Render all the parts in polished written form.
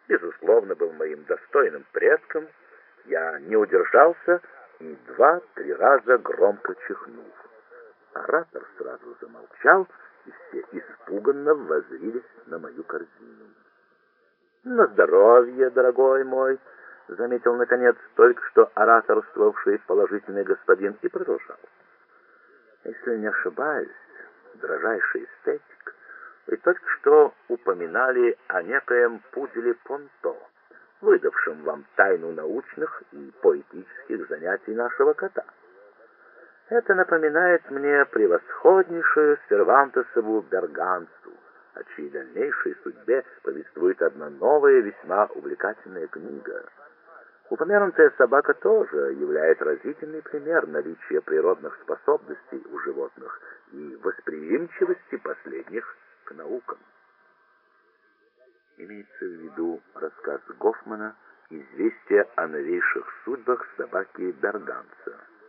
безусловно, был моим достойным предком, я не удержался и 2-3 раза громко чихнул. Оратор сразу замолчал, и все испуганно воззрились на мою корзину. «На здоровье, дорогой мой!» — заметил, наконец, только что ораторствовавший положительный господин, и продолжал. «Если не ошибаюсь, дрожайший эстетик, вы только что упоминали о некоем пуделе Понто, выдавшем вам тайну научных и поэтических занятий нашего кота. Это напоминает мне превосходнейшую Сервантесову Берганцу, о чьей дальнейшей судьбе повествует одна новая, весьма увлекательная книга. Упомянутая собака тоже является разительный пример наличия природных способностей у животных и восприимчивости последних к наукам». Имеется в виду рассказ Гофмана «Известие о новейших судьбах собаки Берганца»,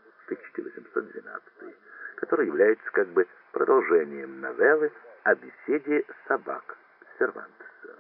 1812, который является как бы продолжением новеллы о беседе собак Сервантеса.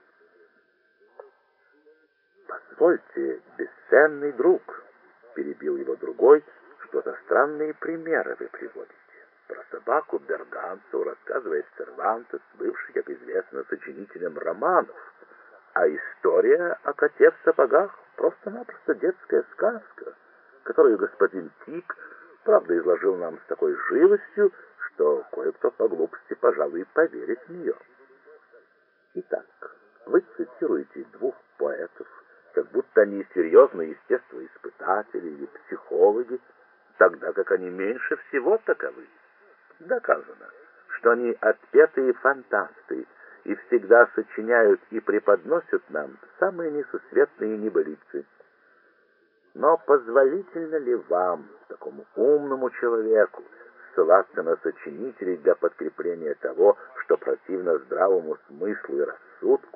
«Позвольте, бесценный друг», — перебил его другой, — «что за странные примеры вы приводите? Про собаку Берганцу рассказывает Сервантес, бывший, как известно, сочинителем романов, а история о коте в сапогах просто-напросто детская сказка, которую господин Тик, правда, изложил нам с такой живостью, что кое-кто по глупости, пожалуй, поверит в нее. Итак, вы цитируете 2 поэтов, как будто они серьезные естествоиспытатели или психологи, тогда как они меньше всего таковы. Доказано, что они отпетые фантасты и всегда сочиняют и преподносят нам самые несусветные небылицы. Но позволительно ли вам, такому умному человеку, ссылаться на сочинителей для подкрепления того, что противно здравому смыслу и рассудку?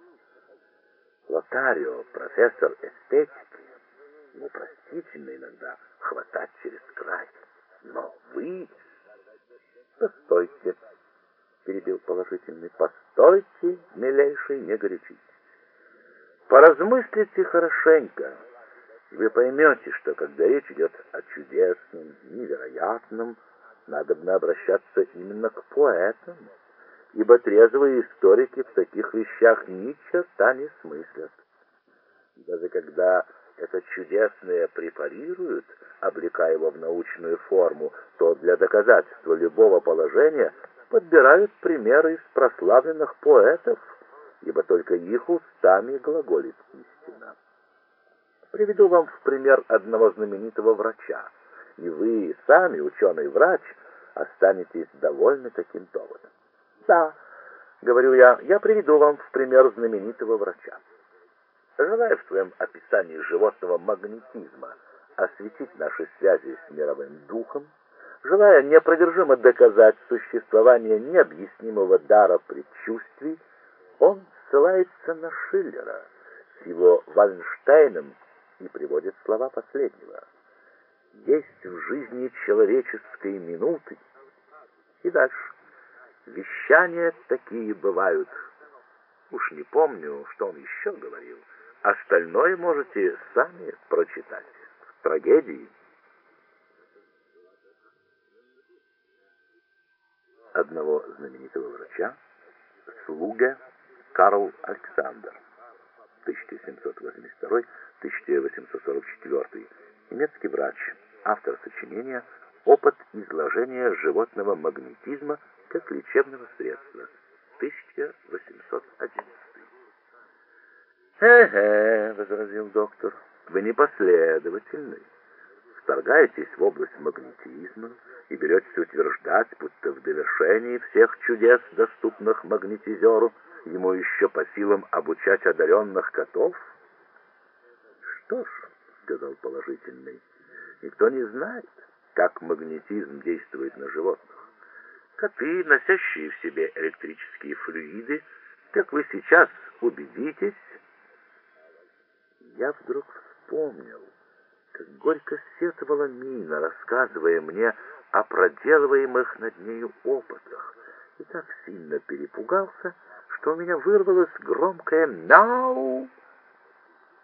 Лотарио, профессор эстетики, ему простительно иногда хватать через край. Но вы... «Постойте», — перебил положительный, — «постойте, милейший, не горячитесь. Поразмыслите хорошенько, и вы поймете, что когда речь идет о чудесном, невероятном, надобно обращаться именно к поэтам, ибо трезвые историки в таких вещах ни черта не смыслят. Даже когда это чудесное препарируют, облекая его в научную форму, то для доказательства любого положения подбирают примеры из прославленных поэтов, ибо только их устами глаголит истина. Приведу вам в пример одного знаменитого врача, и вы сами, ученый-врач, останетесь довольны таким доводом. Да, говорю я приведу вам в пример знаменитого врача. Желая в своем описании животного магнетизма осветить наши связи с мировым духом, желая неопровержимо доказать существование необъяснимого дара предчувствий, он ссылается на Шиллера с его Вальленштейном и приводит слова последнего: «Есть в жизни человеческой минуты». И дальше: «Вещания такие бывают». Уж не помню, что он еще говорил. Остальное можете сами прочитать в трагедии. Одного знаменитого врача, Слуге Карл Александр, 1782-1844, немецкий врач, автор сочинения «Опыт изложения животного магнетизма как лечебного средства», 1811. «Хе-хе», — возразил доктор, — «вы непоследовательны. Вторгаетесь в область магнетизма и беретесь утверждать, будто в довершении всех чудес, доступных магнетизеру, ему еще по силам обучать одаренных котов». «Что ж», — сказал положительный, — «никто не знает, как магнетизм действует на животных. Коты, носящие в себе электрические флюиды, как вы сейчас убедитесь». Я вдруг вспомнил, как горько сетовала Мина, рассказывая мне о проделываемых над нею опытах, и так сильно перепугался, что у меня вырвалось громкое «мяу».